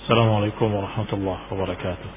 السلام عليكم ورحمة الله وبركاته.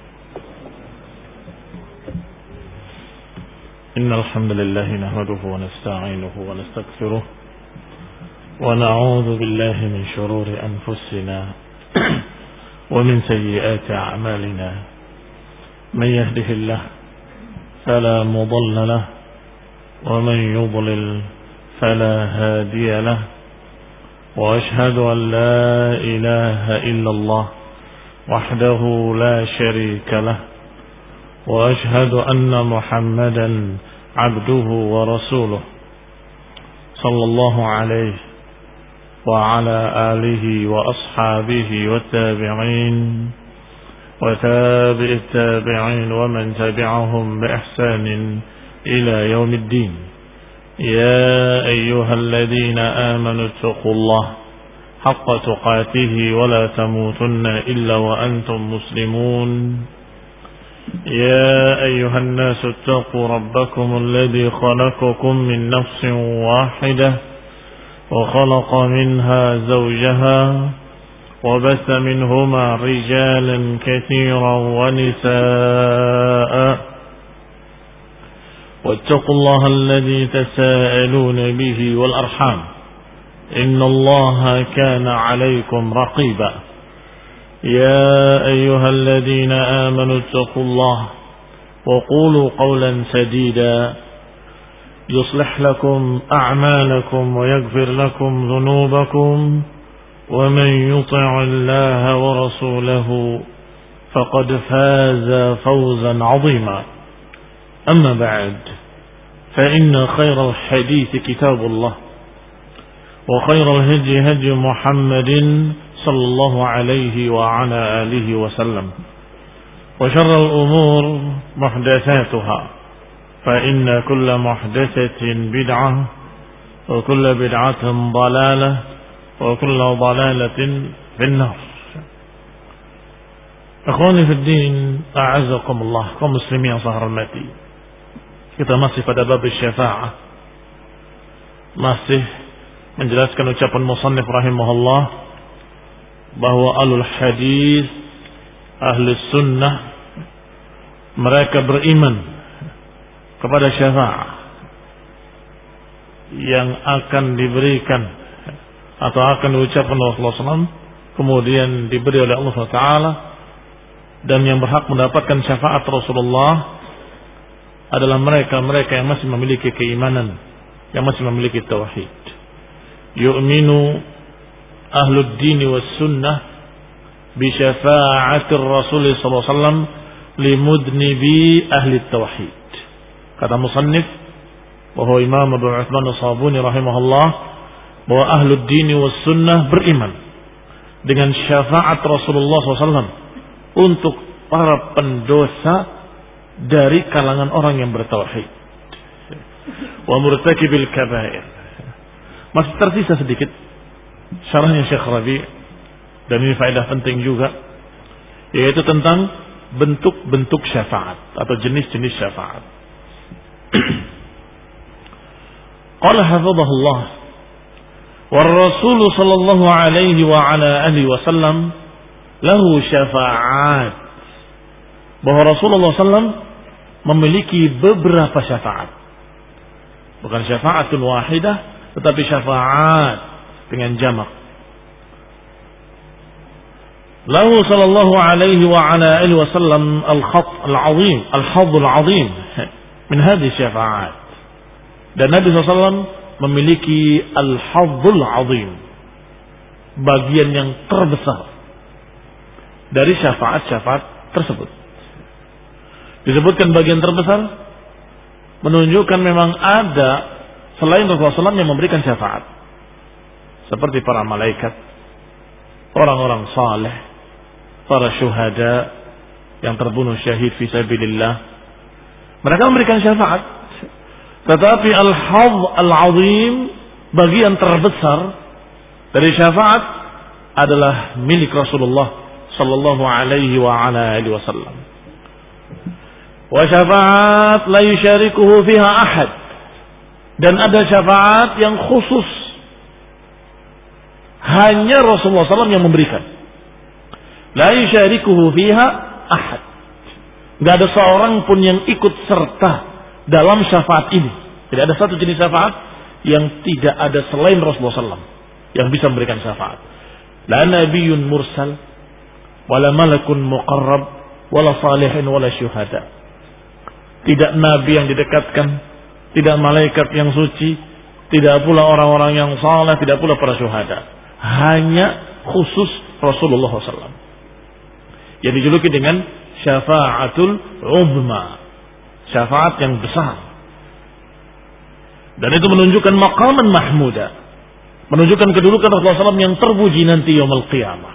إن الحمد لله نحمده ونستعينه ونستغفره ونعوذ بالله من شرور أنفسنا ومن سيئات أعمالنا. من يهده الله فلا مضل له ومن يضلل فلا هادي له. وأشهد أن لا إله إلا الله وحده لا شريك له. وأشهد أن محمدا عبده ورسوله صلى الله عليه وعلى آله وأصحابه والتابعين وتابع التابعين ومن تبعهم بإحسان إلى يوم الدين. يا أيها الذين آمنوا اتقوا الله حق تقاته ولا تموتن إلا وأنتم مسلمون. يا أيها الناس اتقوا ربكم الذي خلقكم من نفس واحدة وخلق منها زوجها وبث منهما رجالا كثيرا ونساء. واتقوا الله الذي تساءلون به والأرحام إن الله كان عليكم رقيبا. يا أيها الذين آمنوا اتقوا الله وقولوا قولا سديدا يصلح لكم أعمالكم ويغفر لكم ذنوبكم ومن يطع الله ورسوله فقد فاز فوزا عظيما. أما بعد فإن خير الحديث كتاب الله وخير الهدي هدي محمد صلى الله عليه وعلى آله وسلم وشر الأمور محدثاتها فإن كل محدثة بدعة وكل بدعة ضلالة وكل ضلالة في النار. Akhwani fi din, a'azzakumullah, kaum muslimin yang saya hormati. Kita masih pada bab syafa'ah. Masih menjelaskan ucapan musannif rahimahullah bahwa ahlul hadis, ahlus sunnah, mereka beriman kepada syafa'ah yang akan diberikan atau akan diucapkan oleh Rasulullah SAW, kemudian diberi oleh Allah SWT, dan yang berhak mendapatkan syafaat Rasulullah adalah mereka-mereka yang masih memiliki keimanan, yang masih memiliki tauhid. Yu'minu ahlud dini was sunnah bi syafa'atir Rasul sallallahu alaihi wasallam limudnibi ahli tauhid. Kata musannif bahwa Imam Abu Utsman As-Sabuni rahimahullah, bahwa ahlud dini was sunnah beriman dengan syafaat Rasulullah SAW untuk para pendosa dari kalangan orang yang bertauhid. Wa murtakibil kabair. Masih tersisa sedikit syarahnya Syekh Rabi', dan ini faedah penting juga, yaitu tentang bentuk-bentuk syafaat atau jenis-jenis syafaat. Qala hafizahullah war Rasul sallallahu alaihi wa ala alihi wasallam lahu syafa'at, bahwa Rasulullah SAW memiliki beberapa syafaat, bukan syafa'atun wahidah, tetapi syafaat dengan jamak. Lahu sallallahu alaihi wa ala alihi wasallam al-khat al-azim, al-hadd al-azim min hadhihi syafa'at. Dan Nabi SAW memiliki al-hadd al-azim, bagian yang terbesar dari syafaat-syafaat tersebut. Disebutkan bagian terbesar menunjukkan memang ada selain Rasulullah SAW yang memberikan syafaat, seperti para malaikat, orang-orang saleh, para syuhada yang terbunuh syahid fi sabilillah. Mereka memberikan syafaat. Tetapi al-hadd al-azim, bagian terbesar dari syafaat, adalah milik Rasulullah sallallahu alaihi wa ala alihi wasallam. Wa syafaat la yusyarikuhu fiha ahad, dan ada syafaat yang khusus hanya Rasulullah SAW yang memberikan. La yusyarikuhu fiha ahad. Enggak ada seorang pun yang ikut serta dalam syafaat ini. Tidak ada satu jenis syafaat yang tidak ada selain Rasulullah SAW yang bisa memberikan syafaat. La nabiyyun mursal, wala malakun muqarrab, wala salihin, wala syuhada. Tidak nabi yang didekatkan, tidak malaikat yang suci, tidak pula orang-orang yang saleh, tidak pula para syuhada. Hanya khusus Rasulullah SAW yang dijuluki dengan syafaatul uzma, syafaat yang besar. Dan itu menunjukkan maqaman mahmuda, menunjukkan kedudukan Rasulullah SAW yang terpuji nanti yaumul qiyamah.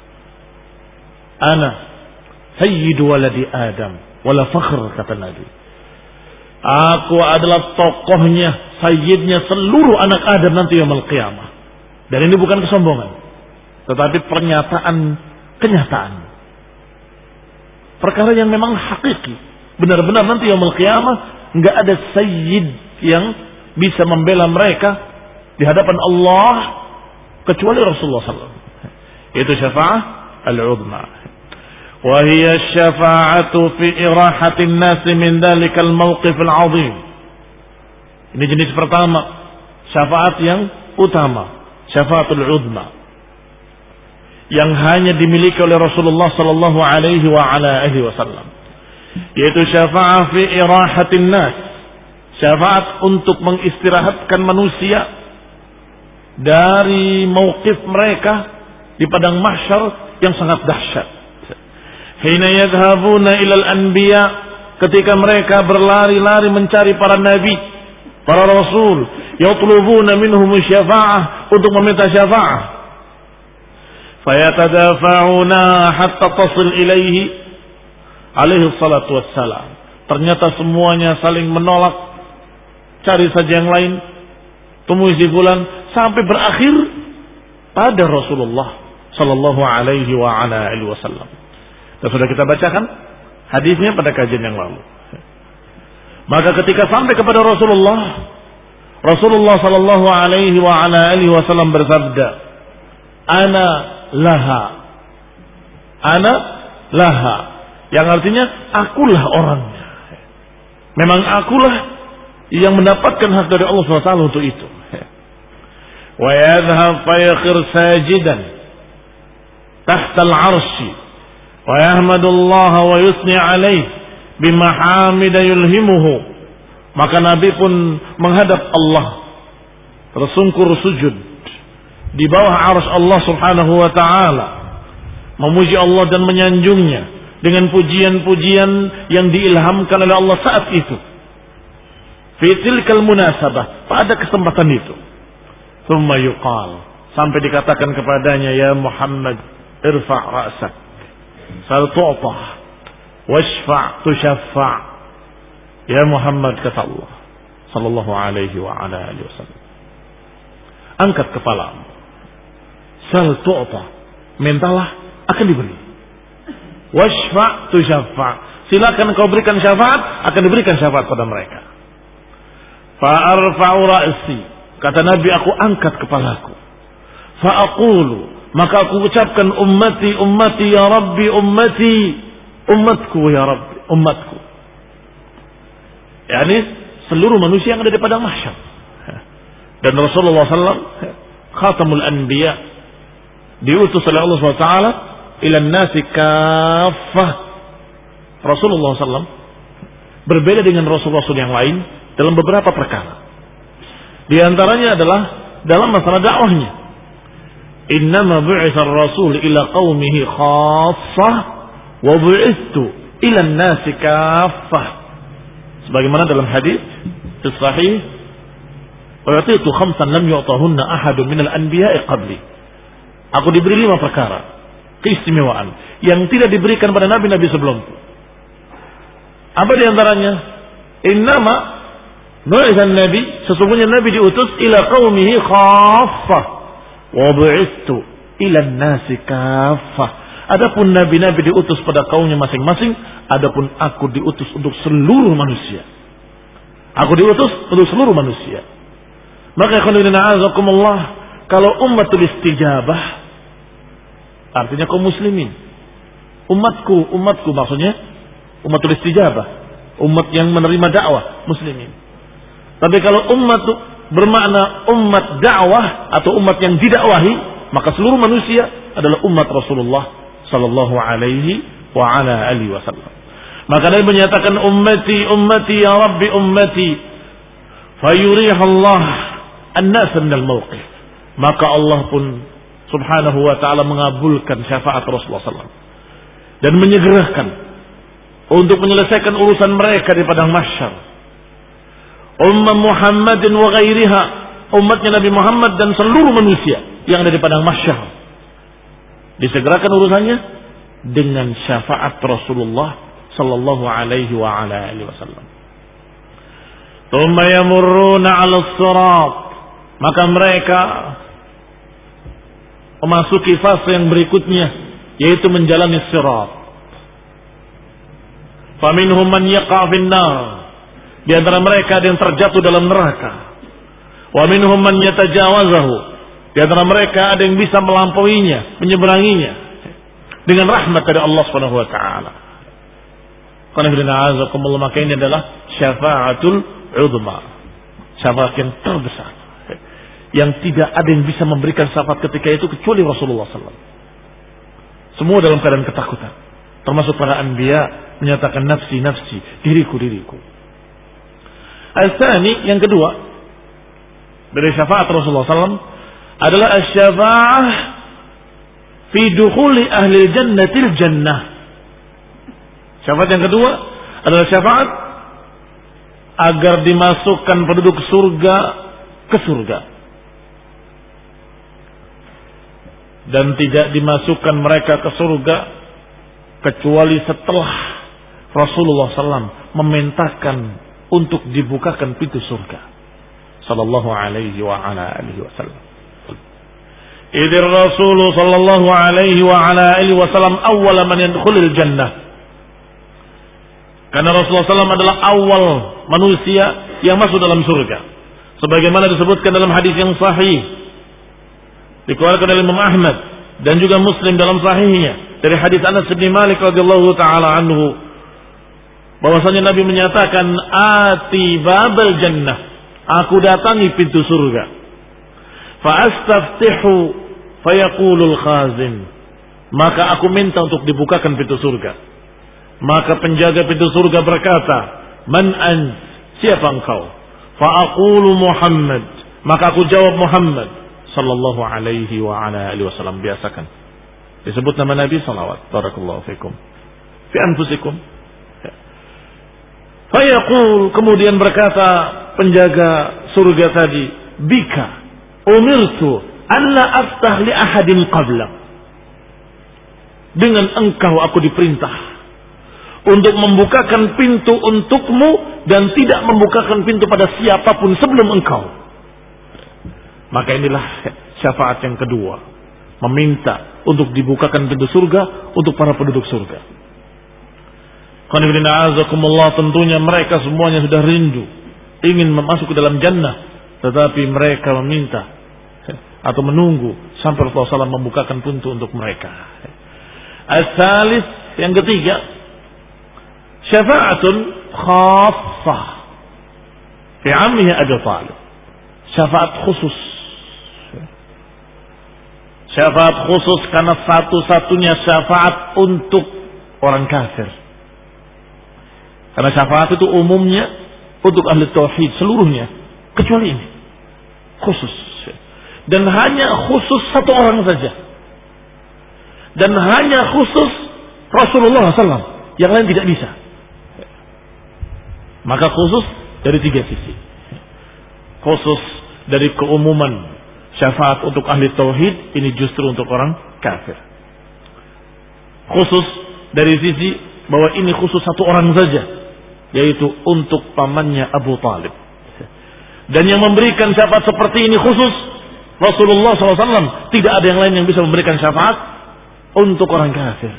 Ana sayyidu waladi Adam wala fakhr, kata Nabi. Aku adalah tokohnya, sayyidnya seluruh anak Adam nanti yaumul qiyamah. Dan ini bukan kesombongan, tetapi kenyataan. Perkara yang memang hakiki. Benar-benar nanti yaumul qiyamah enggak ada sayyid yang bisa membela mereka di hadapan Allah kecuali Rasulullah SAW. Itu syafaat al-uzma. Wa hiya syafa'atu fi irahatin nas min dalikal mawqif al-'azim. Ini jenis pertama, syafaat yang utama, syafaatul uzma, yang hanya dimiliki oleh Rasulullah sallallahu alaihi wa ala alihi wasallam, yaitu syafaat fi irahatin nas, syafaat untuk mengistirahatkan manusia dari mauqif mereka di padang mahsyar yang sangat dahsyat. Hina yadhhabuna ilal anbiya, ketika mereka berlari-lari mencari para nabi, para rasul, yatlubuna minhum syafa'ah, untuk meminta syafaat. Fayatadafa'una hatta tasil ilaihi alaihi salatu wassalam. Ternyata semuanya saling menolak, cari saja yang lain, temui si fulan, sampai berakhir pada Rasulullah sallallahu alaihi wa ala alihi wasallam. Dan sudah kita bacakan hadisnya pada kajian yang lalu. Maka ketika sampai kepada Rasulullah sallallahu alaihi wa ala alihi wasallam bersabda, ana laha, yang artinya akulah orangnya. Memang akulah yang mendapatkan hak dari Allah SWT untuk itu. Wa yadhhab fayakhir sajidan tahta al-'arsy wa yahmadullah wa yusni alaih bimahamida yulhimuhu. Maka Nabi pun menghadap Allah, tersungkur sujud di bawah arsy Allah Subhanahu wa taala, memuji Allah dan menyanjungnya dengan pujian-pujian yang diilhamkan oleh Allah saat itu. Fi tilkal munasabah, pada kesempatan itu. Tsumma yuqal, sampai dikatakan kepadanya, ya Muhammad, irfa' ra'sak, sal tu'tah, washfa' tushaffa'. Ya Muhammad, kata Allah sallallahu alaihi wa ala alihi wasallam, angkat kepalamu, sal tu'tah, mintalah akan diberi, washfa' tushaffa', silakan kau berikan syafaat, akan diberikan syafaat pada mereka. Fa'arfa'u ra'si, kata Nabi, aku angkat kepalaku. Fa'aqulu, maka aku ucapkan, ummati ummati ya Rabbi ummati, umatku ya Rabbi umatku. Yani seluruh manusia yang ada di padang mahsyar. Dan Rasulullah SAW khatamul anbiya, diutus oleh Allah SWT ilan nasi kaffah. Rasulullah SAW berbeda dengan Rasul-Rasul yang lain dalam beberapa perkara. Di antaranya adalah dalam masalah dakwahnya. Innama bu'itsa ar-rasul ila qaumihi khassah wa bu'itstu ila an-nasi kaffah. Sebagaimana dalam hadis sahih, wa yatitu khamsan lam yu'tahunna ahadun minal anbiya'i qabli. Aku diberi 5 perkara keistimewaan yang tidak diberikan pada nabi-nabi sebelumku. Apa di antaranya? Innama bu'itsan nabi, sesungguhnya nabi diutus ila qaumihi khaffah wa bu'itstu ila an-nasi kaffah. Adapun nabi-nabi diutus pada kaumnya masing-masing, adapun aku diutus untuk seluruh manusia. Aku diutus untuk seluruh manusia. Maka ikhwanina a'azakumullah, kalau ummatul istijabah artinya kaum muslimin Umatku maksudnya umatul istijabah, umat yang menerima dakwah muslimin. Tapi kalau umat bermakna umat dakwah atau umat yang didakwahi, maka seluruh manusia adalah umat Rasulullah sallallahu alaihi wa ala alihi wasallam. Maka Nabi menyatakan ummati ya Rabbi ummati fayurihallah an-nas min al-mawqif. Maka Allah pun subhanahu wa ta'ala mengabulkan syafaat Rasulullah SAW dan menyegerakan untuk menyelesaikan urusan mereka di padang mahsyar. Ummah Muhammadin wa ghairiha, umatnya Nabi Muhammad dan seluruh manusia yang ada di padang mahsyar, disegerakan urusannya dengan syafaat Rasulullah sallallahu alaihi wa ala alihi wasallam. Tsumma yamurruna 'ala as-sirat, maka mereka memasuki fase yang berikutnya, yaitu menjalani sirat. Faminhum man yaqa' fin nar, di antara mereka ada yang terjatuh dalam neraka. Wa minhum man yatajawazahu, di antara mereka ada yang bisa melampauinya, menyeberanginya dengan rahmat dari Allah Subhanahu wa taala. Maka ini adalah syafaatul uzma, syafaat yang terbesar, yang tidak ada yang bisa memberikan syafaat ketika itu kecuali Rasulullah SAW. Semua dalam keadaan ketakutan, termasuk para anbiya menyatakan nafsi, diriku. Al-tsani, yang kedua dari syafaat Rasulullah SAW adalah asy-syafa'ah fi dukhuli ahli jannatil jannah. Syafaat yang kedua adalah syafaat agar dimasukkan penduduk surga ke surga, dan tidak dimasukkan mereka ke surga kecuali setelah Rasulullah SAW memerintahkan untuk dibukakan pintu surga sallallahu alaihi wa ala alihi wasallam. Idzir Rasul sallallahu alaihi wa ala alihi wasallam awwal man yadkhulul jannah, karena Rasulullah SAW adalah awal manusia yang masuk dalam surga, sebagaimana disebutkan dalam hadis yang sahih dikeluarkan oleh Imam Ahmad dan juga Muslim dalam sahihnya dari hadis Anas bin Malik radhiyallahu taala anhu, bahwasanya Nabi menyatakan ati babal jannah, aku datangi pintu surga, fa astaftihu fayaqulul khazin, maka aku minta untuk dibukakan pintu surga, maka penjaga pintu surga berkata, man ant, siapa engkau? Fa aqulu Muhammad, maka aku jawab Muhammad sallallahu alaihi wa ala alihi wasallam. Biasakan disebut nama Nabi salawat barakallahu fikum fi anfusikum. Fayaqul, kemudian berkata penjaga surga tadi, bika umirtu alla aftah li ahadin qablak, dengan engkau aku diperintah untuk membukakan pintu untukmu dan tidak membukakan pintu pada siapapun sebelum engkau. Maka inilah syafaat yang kedua, meminta untuk dibukakan pintu surga untuk para penduduk surga. Tentunya mereka semuanya sudah rindu ingin masuk ke dalam jannah, tetapi mereka meminta atau menunggu sampai Rasulullah SAW membukakan pintu untuk mereka. As-salis, yang ketiga, syafaatun khassah fi ammihi Abi Thalib, syafaat khusus. Syafaat khusus karena satu-satunya syafaat untuk orang kafir. Karena syafaat itu umumnya untuk ahli tauhid seluruhnya, kecuali ini khusus, dan hanya khusus satu orang saja, dan hanya khusus Rasulullah SAW, yang lain tidak bisa. Maka khusus dari tiga sisi. Khusus dari keumuman syafaat untuk ahli tauhid, ini justru untuk orang kafir. Khusus dari sisi bahwa ini khusus satu orang saja, yaitu untuk pamannya Abu Talib. Dan yang memberikan syafaat seperti ini khusus Rasulullah SAW, tidak ada yang lain yang bisa memberikan syafaat untuk orang kafir.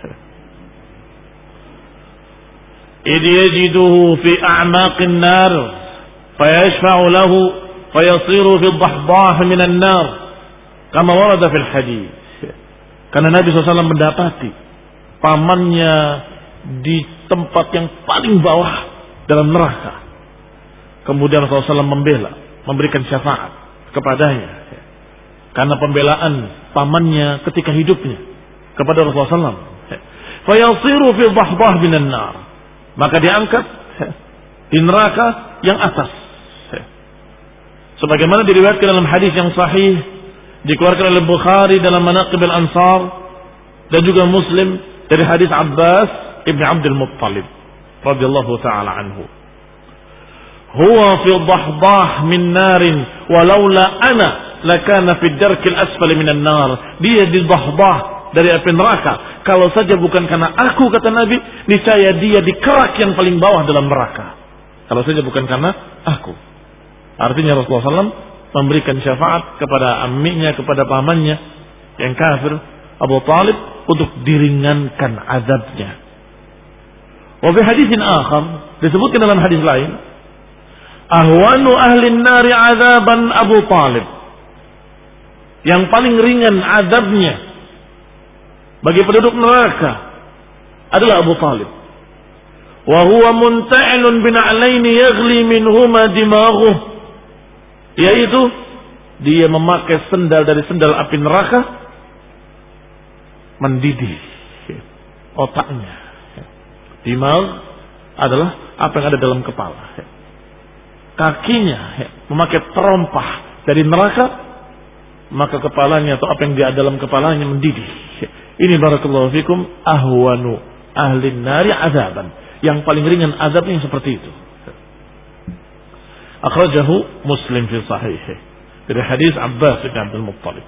إذ يجده في أعماق النار فيشفع له فيصير في الضحضاح من النار كما ورد في الحديث. Karena Nabi SAW mendapati pamannya di tempat yang paling bawah dalam neraka. Kemudian Rasulullah SAW memberikan syafaat kepadanya karena pembelaan pamannya ketika hidupnya kepada Rasulullah SAW. Fayasiru fi dhahdah minan nar. Maka diangkat di neraka yang atas. Sebagaimana diriwayatkan dalam hadis yang sahih dikeluarkan oleh Bukhari dalam Manaqib al-Ansar dan juga Muslim dari hadis Abbas ibn Abdul Muttalib radhiyallahu taala anhu. Huwa fi dhahdah min narin walaula ana lakana fi darkil asfali minan nar. Dia di dhahdah dari api neraka. Kalau saja bukan karena aku, kata Nabi, niscaya dia di kerak yang paling bawah dalam neraka. Kalau saja bukan karena aku. Artinya Rasulullah SAW memberikan syafaat kepada amminya, kepada pamannya yang kafir, Abu Talib, untuk diringankan azabnya. Wa fi haditsin akhar, disebutkan dalam hadis lain, ahwanu ahli nari azaban Abu Talib. Yang paling ringan azabnya bagi penduduk neraka adalah Abu Talib. Wa huwa munta'ilun bina'laini yaghli minhuma dimaghuh. Yaitu dia memakai sendal dari sendal api neraka, mendidih otaknya. Dimagh adalah apa yang ada dalam kepala. Kakinya memakai terompah dari neraka, maka kepalanya atau apa yang di dalam kepalanya mendidih. Ini barakallahu fikum ahwanu ahli nari azaban. Yang paling ringan azabnya seperti itu. Akhrajahu Muslim fi sahihih dari hadis Abbas bin Abdul Muttalib.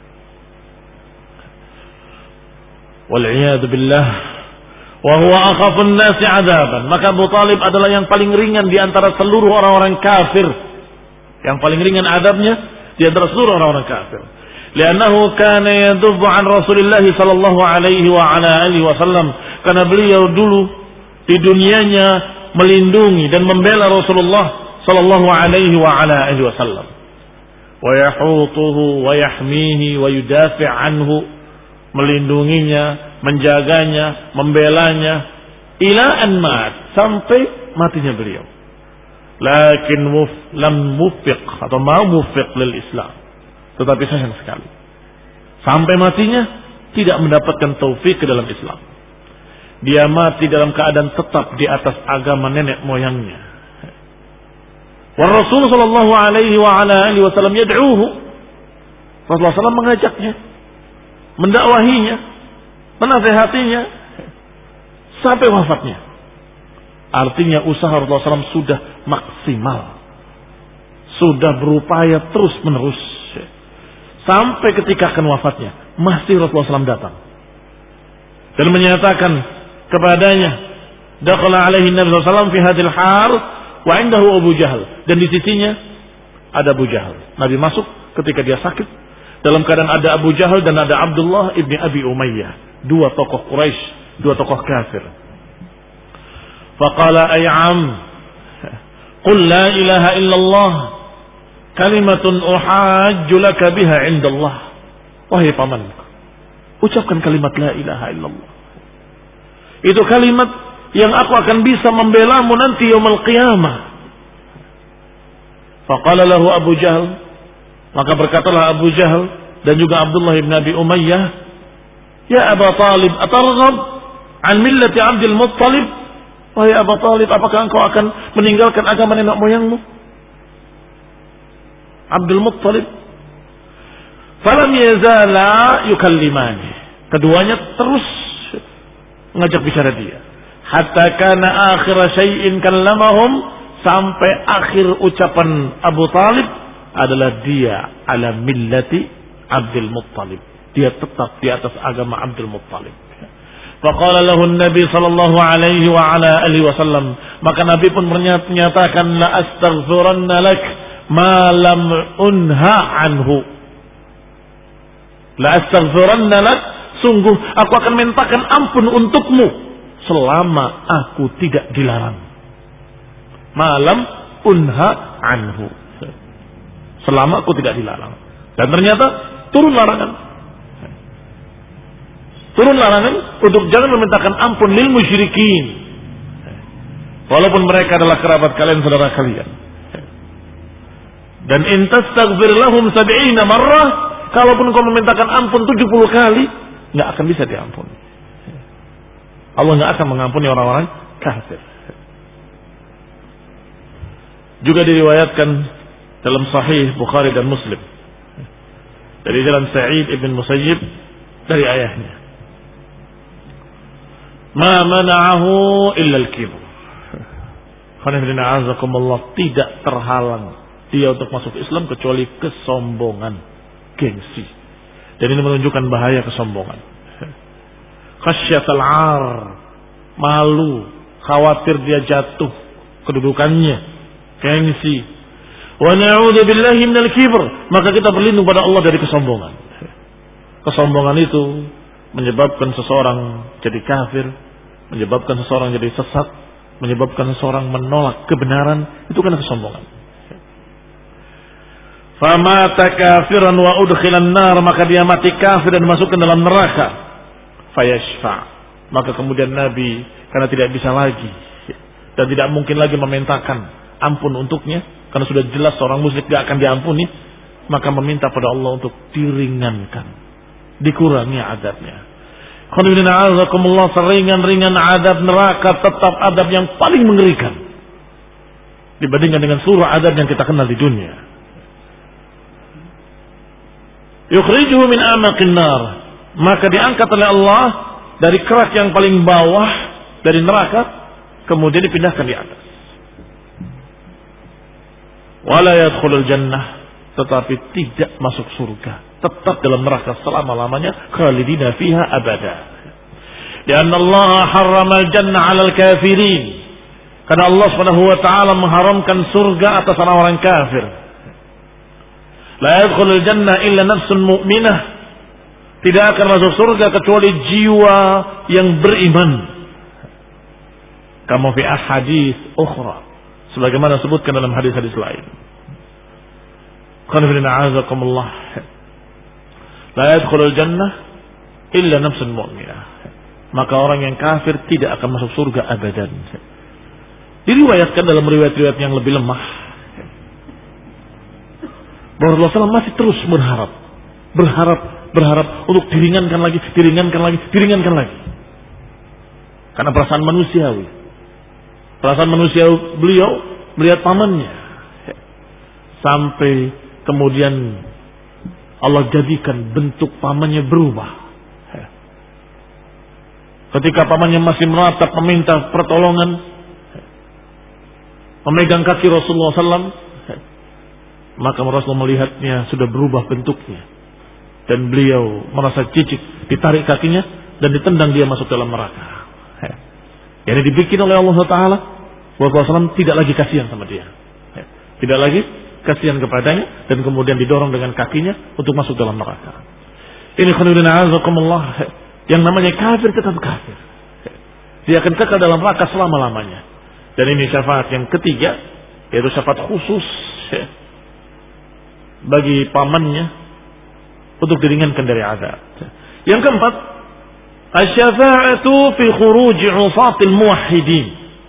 Wal iyad billah wa huwa akhafun nasi azaban. Maka Abu Talib adalah yang paling ringan di antara seluruh orang-orang kafir. Yang paling ringan azabnya di antara seluruh orang-orang kafir. Li'annahu kana yadubbu an Rasulillah sallallahu alaihi wa ala alihi wasallam. Karena beliau dulu di dunianya melindungi dan membela Rasulullah sallallahu alaihi wa ala alihi wasallam. Wa yahutuhu wa yahmihi wa yudafi' anhu. Melindunginya, menjaganya, membelanya ila an mat, sampai matinya beliau. Lakin lam mufiq atau mau mufiq lil Islam. Tetapi sayang sekali, sampai matinya tidak mendapatkan taufik ke dalam Islam. Dia mati dalam keadaan tetap di atas agama nenek moyangnya. Wa Rasul sallallahu alaihi wa ala alihi wasallam yad'uhu. Rasulullah SAW mengajaknya, mendakwahinya, menasihatinya sampai wafatnya. Artinya usaha Rasulullah SAW sudah maksimal, sudah berupaya terus menerus. Sampai ketika akan wafatnya, masih Rasulullah SAW datang dan menyatakan kepadanya, dakhala alaihi Nabi SAW fi hadil hal wa indahu Abu Jahal, dan di sisinya ada Abu Jahal. Nabi masuk ketika dia sakit, dalam keadaan ada Abu Jahal dan ada Abdullah ibni Abi Umayyah, dua tokoh Quraisy, dua tokoh kafir. Faqala ay am, qul la ilaha illallah kalimatun uhajju laka biha indallah. Wahai pamanku, ucapkan kalimat la ilaha illallah. Itu kalimat yang aku akan bisa membelamu nanti yaumul qiyamah. Faqala lahu Abu Jahal, maka berkatalah Abu Jahal dan juga Abdullah ibn Abi Umayyah, ya Abu Talib, atarghab an millati Abdul Muttalib? Wahai Abu Talib, apakah engkau akan meninggalkan agama nenek moyangmu Abdul Muttalib? Falam yazala yukallimani. Keduanya terus mengajak bicara dia. Hatta kana akhir syai'in kallamahum, sampai akhir ucapan Abu Talib adalah dia ala millati Abdul Muttalib. Dia tetap di atas agama Abdul Muttalib. Faqala lahu Nabi sallallahu alaihi wa ala alihi wasallam, maka Nabi pun menyatakan, la astaghfiranna lak ma lam unha anhu. La astaghfiranna lak, sungguh aku akan mintakan ampun untukmu selama aku tidak dilarang. Malam unha anhu, selama aku tidak dilarang. Dan ternyata turun larangan. Turun larangan untuk jangan memintakan ampun lil musyrikin. Walaupun mereka adalah kerabat kalian, saudara kalian. Dan in tastaghfir lahum 70 marrah, kalaupun kau memintakan ampun 70 kali, enggak akan bisa diampuni. Allah enggak akan mengampuni orang-orang kafir. Juga diriwayatkan dalam Sahih Bukhari dan Muslim dari jalan Sa'id ibn Musayyib dari ayahnya, ma mana'ahu illa al-kibr. Tidak terhalang dia untuk masuk Islam kecuali kesombongan, gengsi. Dan ini menunjukkan bahaya kesombongan. Khasyatal 'ar, malu, khawatir dia jatuh kedudukannya, gengsi. Wa na'udzu billahi minal kibr, maka kita berlindung pada Allah dari kesombongan. Kesombongan itu menyebabkan seseorang jadi kafir, menyebabkan seseorang jadi sesat, menyebabkan seseorang menolak kebenaran. Itu karena kesombongan. Famata kafiran wa udkhilan nar, maka dia mati kafir dan masuk ke dalam neraka. Fayashfa, maka kemudian Nabi karena tidak bisa lagi dan tidak mungkin lagi memintakan ampun untuknya karena sudah jelas seorang musyrik tidak akan diampuni, maka meminta pada Allah untuk diringankan, dikurangi adabnya. Seringan-ringan adab neraka tetap adab yang paling mengerikan dibandingkan dengan seluruh adab yang kita kenal di dunia. Yukhrijuhu min amaqin nar, maka diangkat oleh Allah dari kerak yang paling bawah dari neraka, kemudian dipindahkan di atas. Wala yadkhulul jannah, tetapi tidak masuk surga, tetap dalam neraka selama-lamanya, khalidina fiha abada. Karena Allah harrama al-jannah 'alal kafirin, karena Allah Subhanahu wa taala mengharamkan surga atas orang-orang kafir. La yadkhulul jannah illa nafsun mu'minah, tidak akan masuk surga kecuali jiwa yang beriman. Kama fi ahadits ukhra, sebagaimana disebutkan dalam hadis-hadis lain. Qul inna a'udzubikumullah la yadkhulul jannah illa nafsun mu'minah, maka orang yang kafir tidak akan masuk surga abadan. Diriwayatkan dalam riwayat-riwayat yang lebih lemah bahwa Rasulullah masih terus berharap untuk diringankan lagi. Karena perasaan manusia beliau melihat pamannya, sampai kemudian Allah jadikan bentuk pamannya berubah. Ketika pamannya masih meratap meminta pertolongan, memegang kaki Rasulullah SAW, maka Rasulullah melihatnya sudah berubah bentuknya, dan beliau merasa jijik, ditarik kakinya dan ditendang dia masuk dalam neraka. Yang dibikin oleh Allah Taala, Rasulullah SAW tidak lagi kasihan sama dia, tidak lagi kasihan kepadanya, dan kemudian didorong dengan kakinya untuk masuk dalam neraka. Ini khonibina azakumullah, yang namanya kafir tetap kafir, dia akan kekal dalam neraka selama-lamanya. Dan ini syafaat yang ketiga, yaitu syafaat khusus bagi pamannya untuk diringankan dari azab. Yang keempat, asy-syafa'atu fi khuruj 'usatil muwahhidin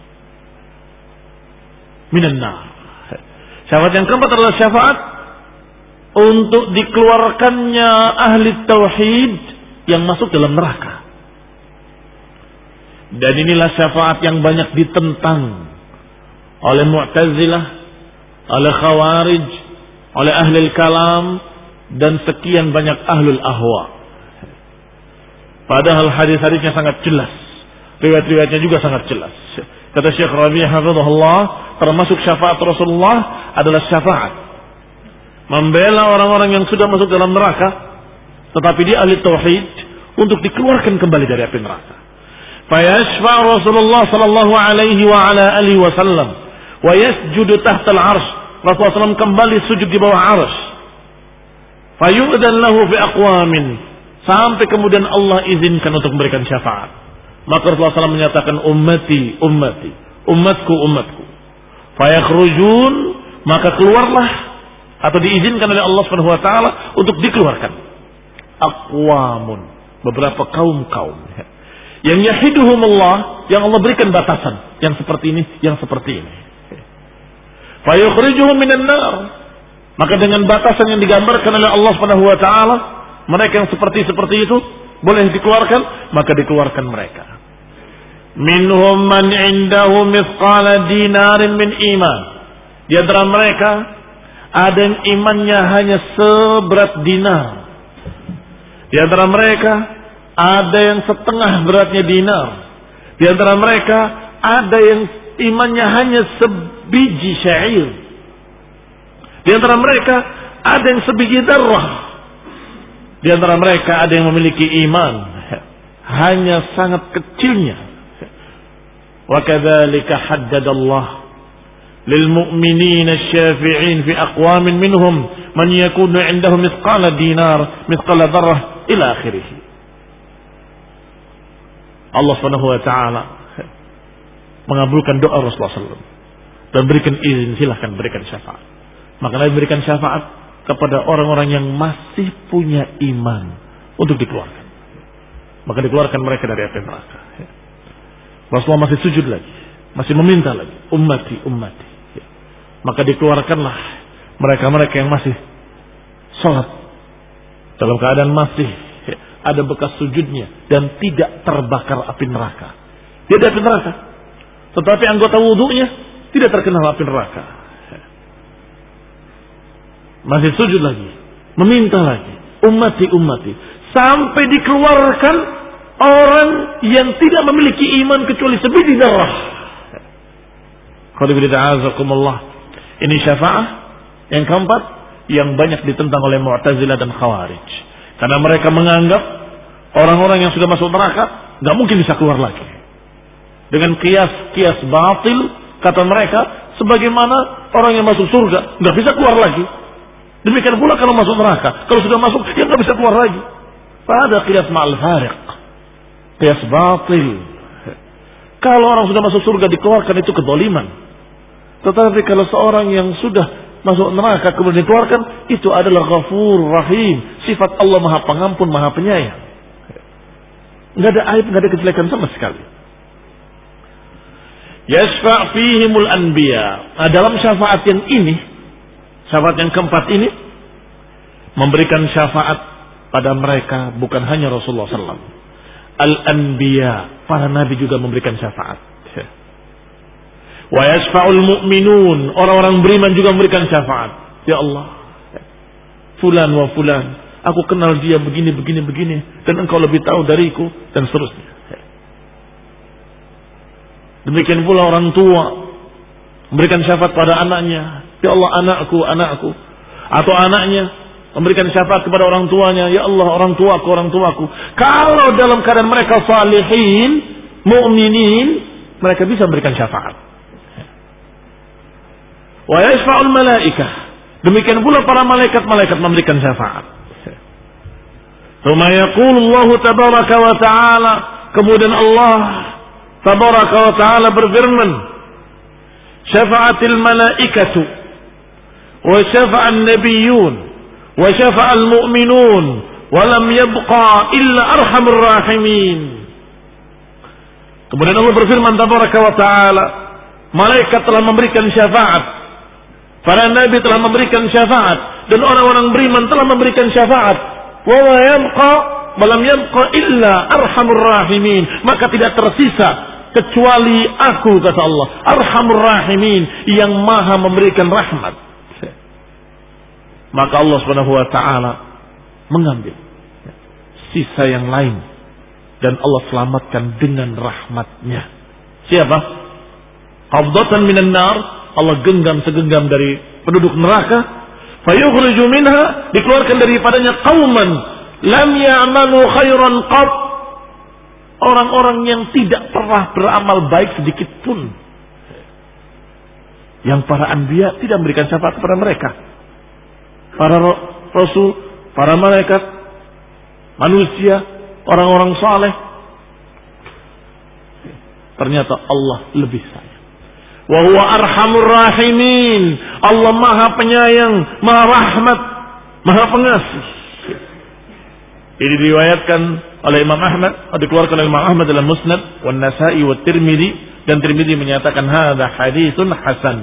minan nar. Syafaat yang keempat adalah syafaat untuk dikeluarkannya ahli tauhid yang masuk dalam neraka. Dan inilah syafaat yang banyak ditentang oleh Mu'tazilah, oleh Khawarij, oleh Ahlul Kalam, dan sekian banyak Ahlul Ahwa. Padahal hadis-hadisnya sangat jelas, riwayat-riwayatnya juga sangat jelas. Kata Syekh Rabi' hafizahullah, termasuk syafaat Rasulullah adalah syafaat membela orang-orang yang sudah masuk dalam neraka, tetapi dia ahli tauhid, untuk dikeluarkan kembali dari api neraka. Fayashfa' Rasulullah sallallahu alaihi wa ala alihi wasallam wa yasjudu tahta al-'arsy. Rasulullah SAW kembali sujud di bawah 'arsy. Fayu'dan lahu fi aqwamin, sampai kemudian Allah izinkan untuk memberikan syafaat. Maka Rasulullah SAW menyatakan ummati, ummati, umatku, umatku. Fayakhrujun, maka keluarlah atau diizinkan oleh Allah Subhanahu wa taala untuk dikeluarkan. Aqwamun, beberapa kaum-kaum yang yahiduhumullah, yang Allah berikan batasan, yang seperti ini, yang seperti ini. Fa yukhrijuhum minan nar. Maka dengan batasan yang digambarkan oleh Allah Subhanahu wa taala, mereka yang seperti itu boleh dikeluarkan, maka dikeluarkan mereka. Minhum man indahu mithqala dinarin min iman. Di antara mereka ada yang imannya hanya seberat dinar. Di antara mereka ada yang setengah beratnya dinar. Di antara mereka ada yang imannya hanya sebiji syair. Di antara mereka ada yang sebiji darah. Di antara mereka ada yang memiliki iman hanya sangat kecilnya. Wa kadzalika haddadallah lil mu'minin asy-syafi'in fi aqwamin minhum man yakunu 'indahu mithqala dinar mithqala darah ila akhirih. Allah Subhanahu wa taala mengabulkan doa Rasulullah SAW dan berikan izin, silahkan berikan syafaat. Maka Nabi berikan syafaat kepada orang-orang yang masih punya iman untuk dikeluarkan. Maka dikeluarkan mereka dari api neraka. Rasulullah masih sujud lagi, masih meminta lagi, ummati, ummati. Maka dikeluarkanlah mereka-mereka yang masih sholat dalam keadaan masih ada bekas sujudnya dan tidak terbakar api neraka. Dia ada api neraka, tetapi anggota wudhunya tidak terkena api neraka. Masih sujud lagi, meminta lagi, ummati, ummati, sampai dikeluarkan orang yang tidak memiliki iman kecuali sebiji darah. Ini syafaat yang keempat yang banyak ditentang oleh Mu'tazilah dan Khawarij. Karena mereka menganggap orang-orang yang sudah masuk neraka nggak mungkin bisa keluar lagi. Dengan kias batil, kata mereka, sebagaimana orang yang masuk surga nggak bisa keluar lagi. Demikian pula kalau masuk neraka, kalau sudah masuk dia nggak bisa keluar lagi. Pada kias ma'al fariq, kias batil. Kalau orang sudah masuk surga dikeluarkan itu kedoliman. Tetapi kalau seorang yang sudah masuk neraka kemudian dikeluarkan, itu adalah Ghafur Rahim. Sifat Allah Maha Pengampun, Maha Penyayang. Nggak ada aib, nggak ada kejelekan sama sekali. Yashfa' fihimul anbiya. Nah, dalam syafaat yang ini, syafaat yang keempat ini, memberikan syafaat pada mereka bukan hanya Rasulullah SAW. Al-anbiya, para nabi juga memberikan syafaat. Wa yashfa'ul mu'minun, orang-orang beriman juga memberikan syafaat. Ya Allah, fulan wa fulan, aku kenal dia begini, dan engkau lebih tahu dariku, dan seterusnya. Demikian pula orang tua memberikan syafaat pada anaknya. Ya Allah, anakku. Atau anaknya memberikan syafaat kepada orang tuanya. Ya Allah, orang tuaku. Kalau dalam keadaan mereka salihin, mu'minin, mereka bisa memberikan syafaat. Wa yashfa'ul malaikah. Demikian pula para malaikat memberikan syafaat. Tsumma yaqulu Allah tabaraka wa ta'ala, kemudian Allah tabaraka wa ta'ala berfirman, syafa'atil malaikatu wa syafa'an nabiyyun wa syafa'al mu'minun wa lam yabqa illa arhamur rahimin. Kemudian Allah berfirman tabaraka wa ta'ala, malaikat telah memberikan syafaat, para nabi telah memberikan syafaat, dan orang-orang beriman telah memberikan syafaat. Wa lam yabqa illa arhamur rahimin. Maka tidak tersisa kecuali aku, kata Allah, arhamur rahimin, yang maha memberikan rahmat. Maka Allah Subhanahu wa taala mengambil sisa yang lain dan Allah selamatkan dengan rahmatnya. Siapa? Qabdatan minan nar, Allah genggam segenggam dari penduduk neraka, fayukhriju minha, dikeluarkan daripadanya qauman lam ya'malu khairan qat, orang-orang yang tidak pernah beramal baik sedikit pun, yang para anbiya tidak memberikan syafaat kepada mereka, para rasul, para malaikat, manusia, orang-orang saleh, ternyata Allah lebih sayang. Wa huwa arhamur rahimin, Allah maha penyayang, maha rahmat, maha pengasih. Ini diriwayatkan oleh Imam Ahmad, dikeluarkan oleh Imam Ahmad dalam Musnad, wan Nasa'i wa Tirmidzi, dan Tirmidzi menyatakan hadza haditsun hasan.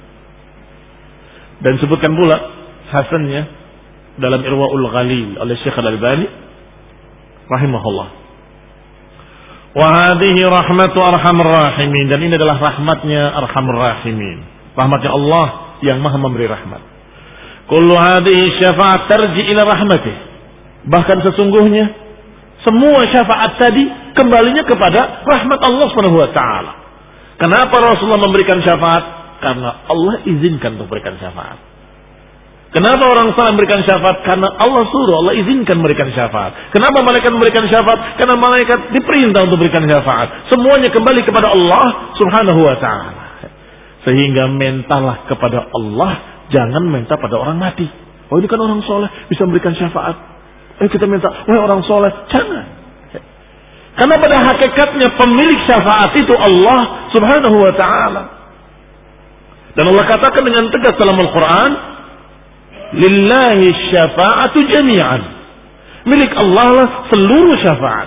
Dan sebutkan pula hasannya dalam Irwaul Ghalil oleh Syekh Al-Albani rahimahullah. Wa hadhihi rahmatu arhamar rahimin, dan ini adalah rahmatnya arhamar rahimin, rahmatnya Allah yang Maha memberi rahmat. Kullu hadhihi syafa'at tarji ila rahmatih, bahkan sesungguhnya semua syafaat tadi kembalinya kepada rahmat Allah Subhanahu wa taala. Kenapa Rasulullah memberikan syafaat? Karena Allah izinkan untuk memberikan syafaat. Kenapa orang saleh memberikan syafaat? Karena Allah suruh, Allah izinkan memberikan syafaat. Kenapa malaikat memberikan syafaat? Karena malaikat diperintah untuk memberikan syafaat. Semuanya kembali kepada Allah Subhanahu wa taala. Sehingga mintalah kepada Allah, jangan minta pada orang mati. Oh, ini kan orang soleh bisa memberikan syafaat. Kita minta, wahai orang soleh, jangan. Karena pada hakikatnya pemilik syafaat itu Allah Subhanahu wa taala. Dan Allah katakan dengan tegas dalam Al-Quran, lillahi syafa'atu jami'an, milik Allah lah seluruh syafaat.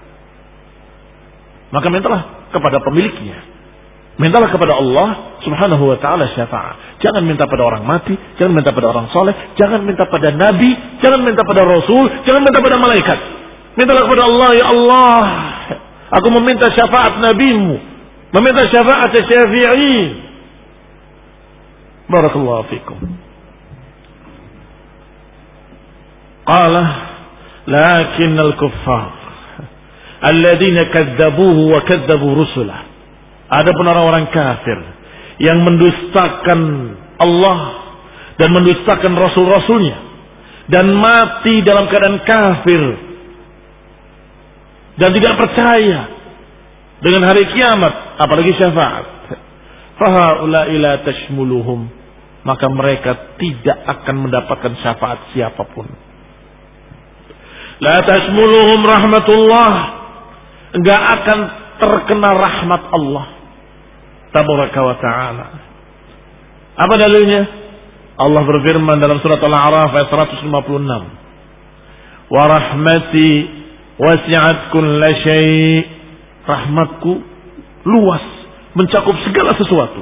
Maka mintalah kepada pemiliknya, mintalah kepada Allah Subhanahu wa ta'ala syafaat. Jangan minta pada orang mati, jangan minta pada orang soleh, jangan minta pada nabi, jangan minta pada rasul, jangan minta pada malaikat. Mintalah kepada Allah, ya Allah, aku meminta syafaat nabimu, meminta syafaat syafi'in. Barakallahu fikum. Qala lakinnal kuffar alladziina kadzdzabuhu wa kadzdzabu rusulah. Adapun orang-orang kafir yang mendustakan Allah dan mendustakan rasul-rasulnya dan mati dalam keadaan kafir dan tidak percaya dengan hari kiamat apalagi syafaat, fahaula'i la tashmuluhum, maka mereka tidak akan mendapatkan syafaat siapapun. La tashmuluhum rahmatullah, enggak akan terkena rahmat Allah tabaraka wa ta'ala. Apa dalilnya? Allah berfirman dalam surat Al-A'raf ayat 156, wa rahmati wasi'at kulla syai', rahmatku luas, mencakup segala sesuatu.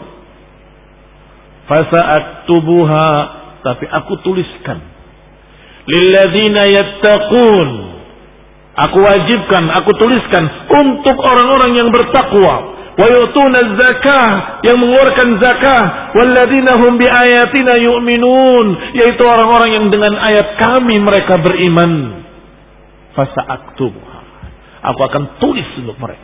Fasa'aktubuha, tapi aku tuliskan. Lilladzina yattaqun, aku wajibkan, aku tuliskan untuk orang-orang yang bertakwa. Wa yu'tuna zakah, yang mengeluarkan zakah. Walladzina hum biayatina yu'minun, yaitu orang-orang yang dengan ayat kami mereka beriman. Fasa'aktubuha, aku akan tulis untuk mereka.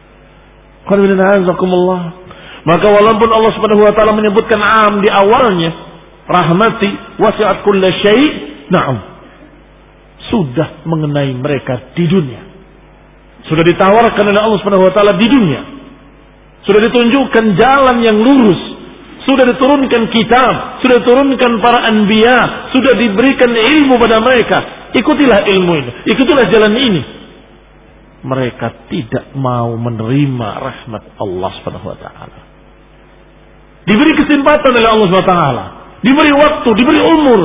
Maka walaupun Allah Subhanahu wa taala menyebutkan am di awalnya, rahmati wasi'at kulla syai', na'am, sudah mengenai mereka di dunia. Sudah ditawarkan oleh Allah Subhanahu wa taala di dunia. Sudah ditunjukkan jalan yang lurus. Sudah diturunkan kitab, sudah diturunkan para anbiya, sudah diberikan ilmu pada mereka. Ikutilah ilmu ini, ikutilah jalan ini. Mereka tidak mau menerima rahmat Allah Subhanahu wa taala. Diberi kesempatan oleh Allah Subhanahu wa taala, diberi waktu, diberi umur.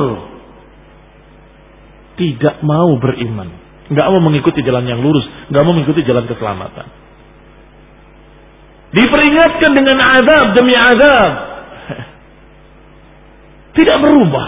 Tidak mau beriman, enggak mau mengikuti jalan yang lurus, enggak mau mengikuti jalan keselamatan. Diperingatkan dengan azab demi azab. Tidak berubah.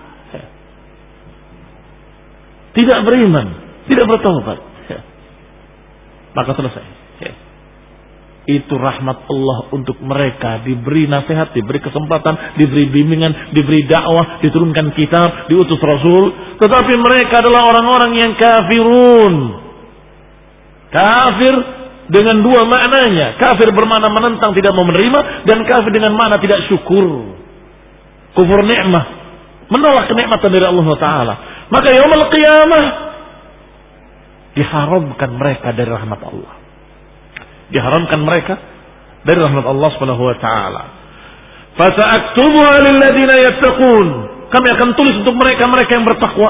Tidak beriman, tidak bertaubat. Maka selesai. Itu rahmat Allah untuk mereka. Diberi nasihat, diberi kesempatan, diberi bimbingan, diberi dakwah, diturunkan kitab, diutus Rasul. Tetapi mereka adalah orang-orang yang kafirun. Kafir dengan dua maknanya. Kafir bermakna menentang, tidak mau menerima. Dan kafir dengan makna tidak syukur. Kufur nikmah, menolak kenikmatan dari Allah Ta'ala. Maka yaumul qiyamah diharamkan mereka dari rahmat Allah. Diharamkan mereka dari rahmat Allah Subhanahu wa taala. Fasa'aktubuha lilladzina yattaqun. Kami akan tulis untuk mereka-mereka yang bertakwa.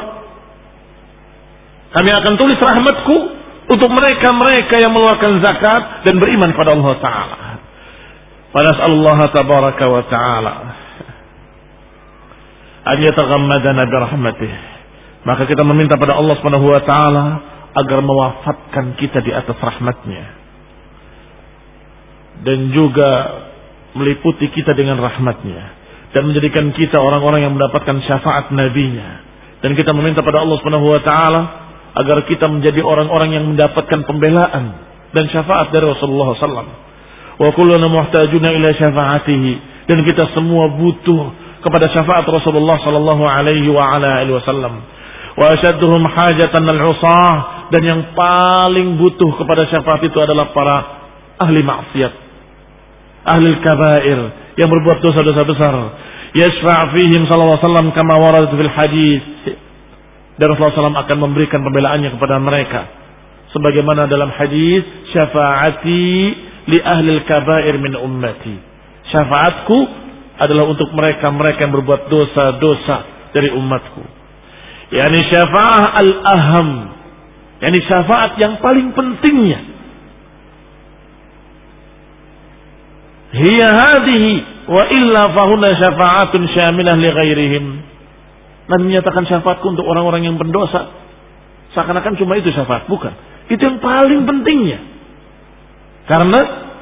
Kami akan tulis rahmatku untuk mereka-mereka yang mengeluarkan zakat dan beriman kepada Allah taala. Fanas'alullah tabaraka wa taala an yataghammadana bi rahmatih. Maka kita meminta pada Allah Subhanahu wa taala, agar mewafatkan kita di atas rahmatnya dan juga meliputi kita dengan rahmatnya dan menjadikan kita orang-orang yang mendapatkan syafaat nabinya. Dan kita meminta pada Allah Subhanahu wa taala agar kita menjadi orang-orang yang mendapatkan pembelaan dan syafaat dari Rasulullah SAW. Wa kulluna muhtajuna ila syafaatihi, dan kita semua butuh kepada syafaat Rasulullah sallallahu alaihi wa ala alihi wasallam. Wa ashadduhum hajatan al-usah, dan yang paling butuh kepada syafaat itu adalah para ahli maksiat, ahli kabair, yang berbuat dosa-dosa besar. Yashfa' fihim sallallahu alaihi wasallam kama warad fil hadis. Dan Rasulullah SAW akan memberikan pembelaannya kepada mereka sebagaimana dalam hadis, syafaati li ahli kabair min ummati. Syafaatku adalah untuk mereka-mereka yang berbuat dosa-dosa dari umatku. Yani syafa'ah al-aham, yani syafaat yang paling pentingnya. Hiya hadhihi wa illa fahuna syafa'atun syamilah li ghairihim. Dan menyatakan syafaatku untuk orang-orang yang berdosa, seakan-akan cuma itu syafaat. Bukan, itu yang paling pentingnya. Karena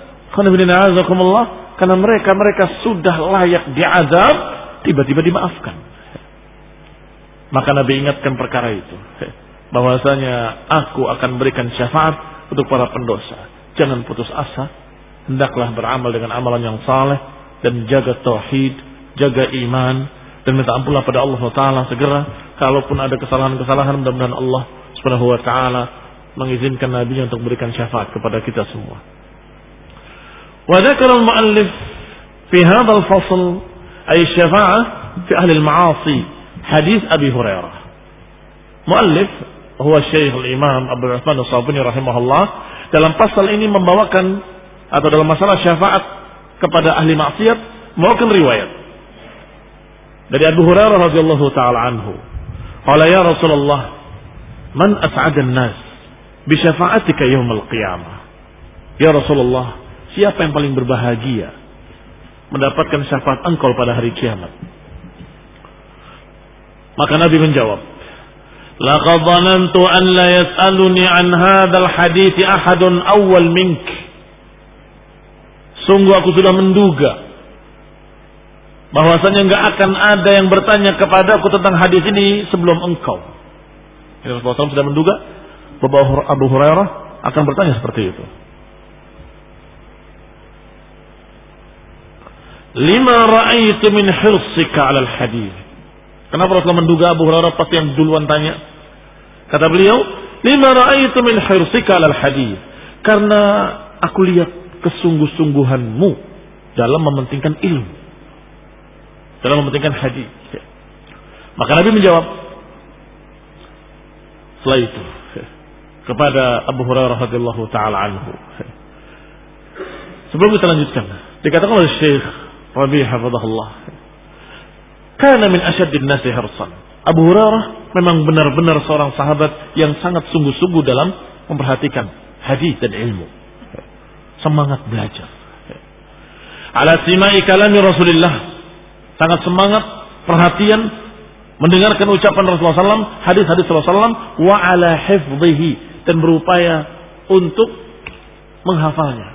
karena mereka sudah layak diazab, tiba-tiba dimaafkan. Maka Nabi ingatkan perkara itu, bahwasanya aku akan berikan syafaat untuk para pendosa. Jangan putus asa, hendaklah beramal dengan amalan yang saleh dan jaga tauhid, jaga iman, dan minta ampunlah pada Allah Taala segera. Kalaupun ada kesalahan-kesalahan, mudah-mudahan Allah Subhanahu wa taala mengizinkan Nabi untuk berikan syafaat kepada kita semua. Wa dzakara al-muallif fi hadzal al-fasl ay syafa'ah fi ahli al-ma'asi hadis Abi Hurairah. Muallif huwa Syekh al-Imam Abdul Rahman As-Sabuni rahimahullah, dalam pasal ini membawakan atau dalam masalah syafaat kepada ahli maksiat membawakan riwayat dari Abu Hurairah radhiyallahu taala anhu. Qala ya Rasulullah, man as'adan nas bi syafa'atika yaumil qiyamah. Ya Rasulullah, siapa yang paling berbahagia mendapatkan syafaat engkau pada hari kiamat? Maka Nabi menjawab, laqad dhanantu an la yas'aluni an hadzal hadits ahadun awwal mink. Sungguh aku sudah menduga bahwasanya enggak akan ada yang bertanya kepadaku tentang hadis ini sebelum engkau. Rasulullah SAW sudah menduga bahwa Abu Hurairah akan bertanya seperti itu. Lima ra'aitu min hirsika 'alal hadis. Kenapa Rasulullah menduga Abu Hurairah pasti yang duluan tanya? Kata beliau, lima ra'aitu min hirsika 'alal hadis. Karena aku lihat kesungguh-sungguhanmu dalam mementingkan ilmu, dalam mementingkan hadis. Maka Nabi menjawab setelah itu kepada Abu Hurairah radhiyallahu taala anhu. Sebelum kita lanjutkan, dikatakan oleh Syekh Rabi' hafizahullah, kana min asyaddin nasi hirsan. Abu Hurairah memang benar-benar seorang sahabat yang sangat sungguh-sungguh dalam memperhatikan hadis dan ilmu. Semangat belajar. Ala simai kalami Rasulullah, sangat semangat perhatian mendengarkan ucapan Rasulullah SAW, hadis-hadis Rasulullah SAW, wa ala hifdhihi, dan berupaya untuk menghafalnya.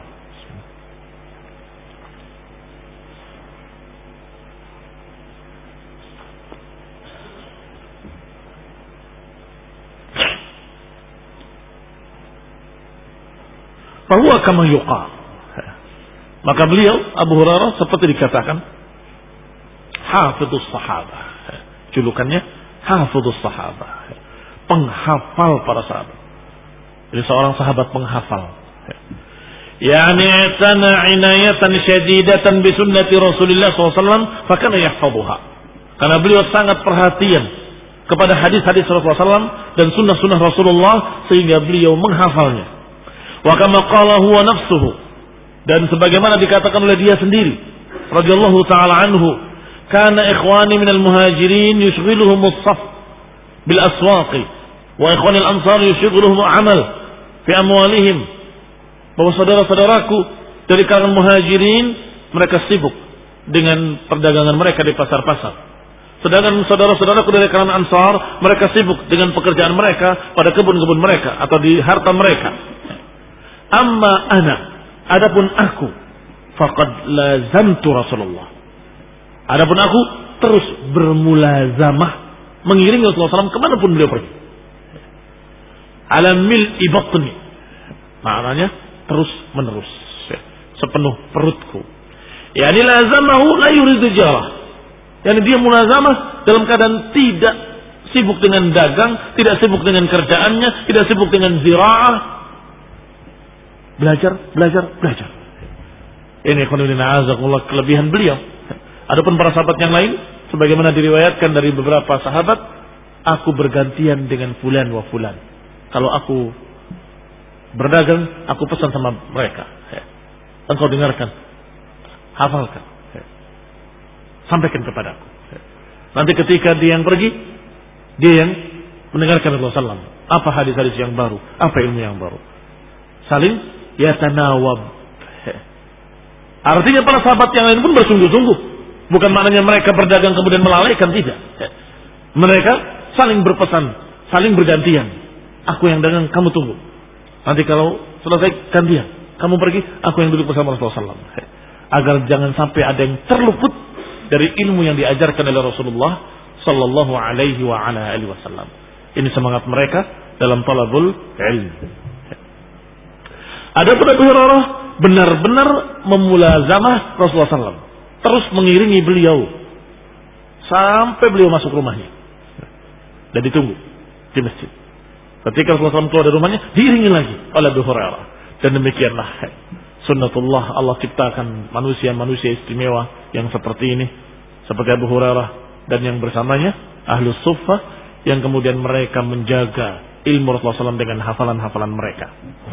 Fahuwa kama yuqal. Maka beliau Abu Hurairah seperti dikatakan hafidhus sahabah. Julukannya hafidhus sahabah, penghafal para sahabat. Jadi seorang sahabat penghafal. Yani i'tana inayatan syadidatan bi sunnati Rasulullah SAW, fakana yahfadhuha. Karena beliau sangat perhatian kepada hadis-hadis Rasulullah SAW dan sunnah-sunnah Rasulullah sehingga beliau menghafalnya. Wa kama qala huwa nafsuhu, dan sebagaimana dikatakan oleh dia sendiri radhiyallahu taala anhu, kana ikhwani minal muhajirin yushghiluhum as-saf bil aswaqi wa ikhwani al-ansar yushghiluhum amal fi amwalihim. Bahwa saudara-saudaraku dari kalangan muhajirin mereka sibuk dengan perdagangan mereka di pasar-pasar. Sedangkan saudara-saudaraku dari kalangan Ansar, mereka sibuk dengan pekerjaan mereka pada kebun-kebun mereka atau di harta mereka. Amma ana, adapun aku, faqad lazamtu Rasulullah. Adapun aku terus bermulazamah mengiringi Rasulullah SAW kemanapun beliau pergi. Ala mil'i batni, maknanya terus menerus, sepenuh perutku. Yani lazamahu la yuridu jarah. Yani dia mulazamah dalam keadaan tidak sibuk dengan dagang, tidak sibuk dengan kerjaannya, tidak sibuk dengan ziraah. Belajar. Ini khonibina kelebihan beliau. Adapun para sahabat yang lain, sebagaimana diriwayatkan dari beberapa sahabat, aku bergantian dengan fulan wa fulan. Kalau aku berdagang, aku pesan sama mereka. Engkau dengarkan, hafalkan, sampaikan kepadaku. Nanti ketika dia yang pergi, dia yang mendengarkan Rasulullah SAW. Apa hadis-hadis yang baru, apa ilmu yang baru. Saling yatanawab. Artinya para sahabat yang lain pun bersungguh-sungguh. Bukan maknanya mereka berdagang kemudian melalaikan, tidak. Mereka saling berpesan, saling bergantian. Aku yang dagang, kamu tunggu. Nanti kalau selesai gantian, kamu pergi, aku yang duduk bersama Rasulullah SAW. Agar jangan sampai ada yang terluput dari ilmu yang diajarkan oleh Rasulullah Sallallahu Alaihi Wasallam. Ini semangat mereka dalam talabul ilm. Adapun Abu Hurairah benar-benar memulazamah Rasulullah SAW, terus mengiringi beliau sampai beliau masuk rumahnya dan ditunggu di masjid. Ketika Rasulullah SAW keluar dari rumahnya, diiringi lagi oleh Abu Hurairah. Dan demikianlah sunnatullah, Allah ciptakan manusia-manusia istimewa yang seperti ini, seperti Abu Hurairah dan yang bersamanya Ahlus Suffah, yang kemudian mereka menjaga ilmu Rasulullah SAW dengan hafalan-hafalan mereka.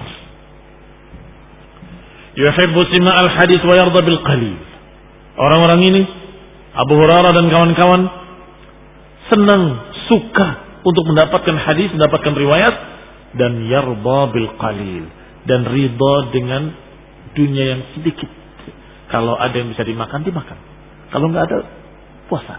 Yuhibbu sima'al hadis wa yarda bil qalil. Orang-orang ini, Abu Hurairah dan kawan-kawan, senang, suka untuk mendapatkan hadis, mendapatkan riwayat, dan yarda bil qalil, dan ridha dengan dunia yang sedikit. Kalau ada yang bisa dimakan, dimakan. Kalau nggak ada, puasa.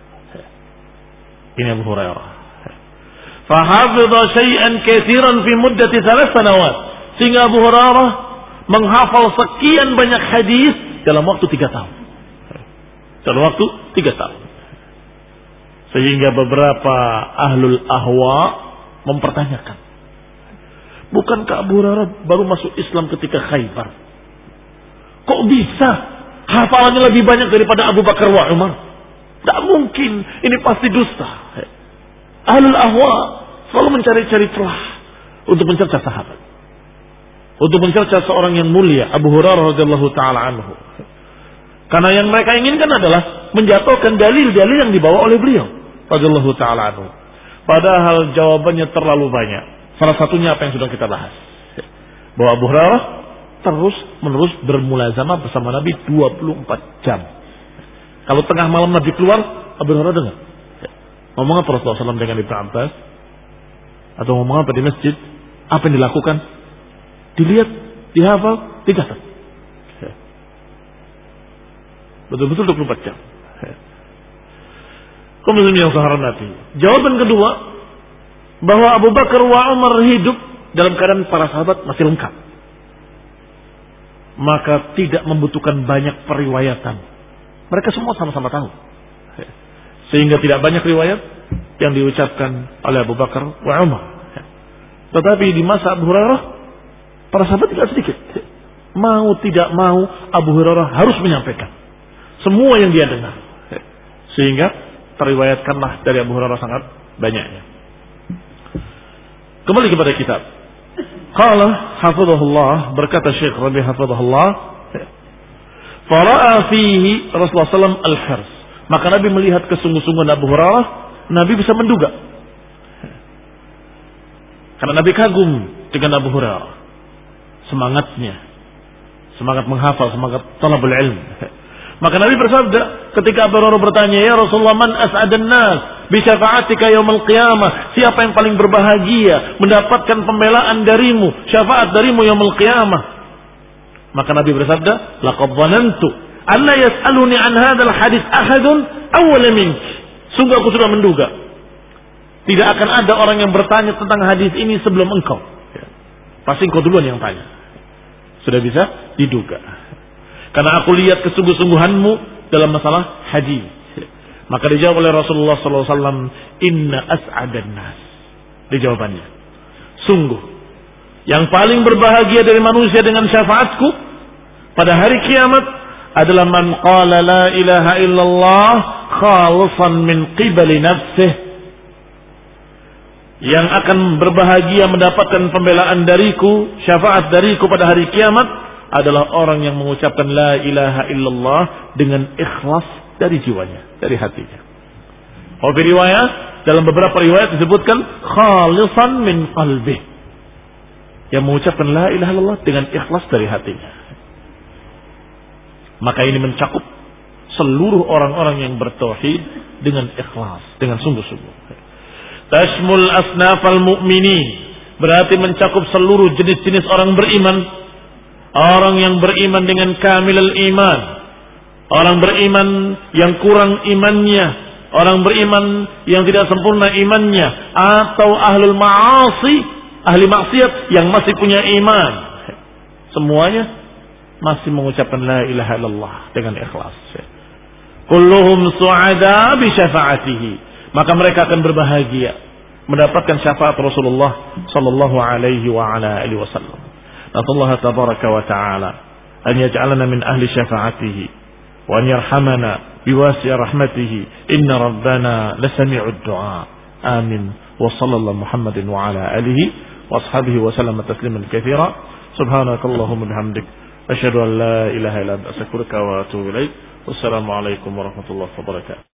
Ini Abu Hurairah. Fahafidha syai'an katsiran fi muddati 3 sanawat. Sehingga Abu Hurairah menghafal sekian banyak hadis dalam waktu 3 tahun. Dalam waktu 3 tahun. Sehingga beberapa ahlul ahwa mempertanyakan, bukankah Abu Hurairah baru masuk Islam ketika Khaybar? Kok bisa hafalannya lebih banyak daripada Abu Bakar wa Umar? Tidak mungkin, ini pasti dusta. Ahlul ahwa selalu mencari-cari celah untuk mencerca sahabat, untuk mencerca seorang yang mulia, Abu Hurairah radhiyallahu taala anhu. Karena yang mereka inginkan adalah menjatuhkan dalil-dalil yang dibawa oleh beliau radhiyallahu taala anhu. Padahal jawabannya terlalu banyak. Salah satunya apa yang sudah kita bahas, bahwa Abu Hurairah terus menerus bermulazamah bersama Nabi 24 jam. Kalau tengah malam Nabi keluar, Abu Hurairah dengar ngomong apa Rasulullah SAW dengan Ibnu Abbas, atau ngomong apa di masjid, apa yang dilakukan, dilihat, dihafal, dicatat. Betul-betul 24 jam. Kemudian yang saya hormati, jawaban kedua, bahwa Abu Bakar wa Umar hidup dalam keadaan para sahabat masih lengkap, maka tidak membutuhkan banyak periwayatan. Mereka semua sama-sama tahu, sehingga tidak banyak riwayat yang diucapkan oleh Abu Bakar wa Umar. Tetapi di masa Abu Hurairah, para sahabat tidak sedikit. Mau tidak mau, Abu Hurairah harus menyampaikan semua yang dia dengar, sehingga teriwayatkanlah dari Abu Hurairah sangat banyaknya. Kembali kepada kitab. Qala hafizahullah, berkata Syekh Rabi hafizahullah, fara'a fihi Rasulullah SAW al-hirs. Maka Nabi melihat kesungguh-sungguhan Abu Hurairah, Nabi bisa menduga. Karena Nabi kagum dengan Abu Hurairah, semangatnya, semangat menghafal, semangat talabul ilm. Maka Nabi bersabda ketika Abu Hurairah bertanya, ya Rasulullah, man as'adan nas bi syafa'atika yaumil qiyamah? Siapa yang paling berbahagia mendapatkan pembelaan darimu, syafaat darimu yaumil qiyamah? Maka Nabi bersabda, laqad dhanantu anna yas'aluni an hadzal hadits ahadun awwala mink. Sungguh aku sudah menduga. Tidak akan ada orang yang bertanya tentang hadis ini sebelum engkau. Pasti engkau duluan yang tanya. Sudah bisa diduga. Karena aku lihat kesungguh-sungguhanmu dalam masalah haji. Maka dijawab oleh Rasulullah SAW, Inna as'adan nas. Dijawabannya. Sungguh. Yang paling berbahagia dari manusia dengan syafaatku pada hari kiamat adalah man qala la ilaha illallah khalisan min qibali nafsih. Yang akan berbahagia mendapatkan pembelaan dariku, syafaat dariku pada hari kiamat adalah orang yang mengucapkan la ilaha illallah dengan ikhlas dari jiwanya, dari hatinya. Dalam beberapa riwayat disebutkan khalisan min qalbih. Yang mengucapkan la ilaha illallah dengan ikhlas dari hatinya. Maka ini mencakup seluruh orang-orang yang bertauhid dengan ikhlas, dengan sungguh-sungguh. Tashmul asnafal mu'minin, berarti mencakup seluruh jenis-jenis orang beriman. Orang yang beriman dengan kamilul iman, orang beriman yang kurang imannya, orang beriman yang tidak sempurna imannya, atau ahlul ma'asi, ahli maksiat yang masih punya iman. Semuanya masih mengucapkan la ilaha illallah dengan ikhlas. Kulluhum su'ada bi syafa'atihi. Maka mereka akan berbahagia mendapatkan syafaat Rasulullah sallallahu alaihi wa ala alihi wasallam. Nasallahu tabaraka wa ta'ala an yaj'alana min ahli syafa'atihi wa an yarhamana biwasi' rahmatihi. Inna rabbana lasami'ud du'a. Amin. Wa sallallahu Muhammadin wa ala alihi wa ashabihi wa sallama tasliman katsira. Subhanakallahumma bihamdik asyhadu an la ilaha illa anta astaghfiruka wa atubu ilaik. Wassalamu alaikum warahmatullahi wabarakatuh.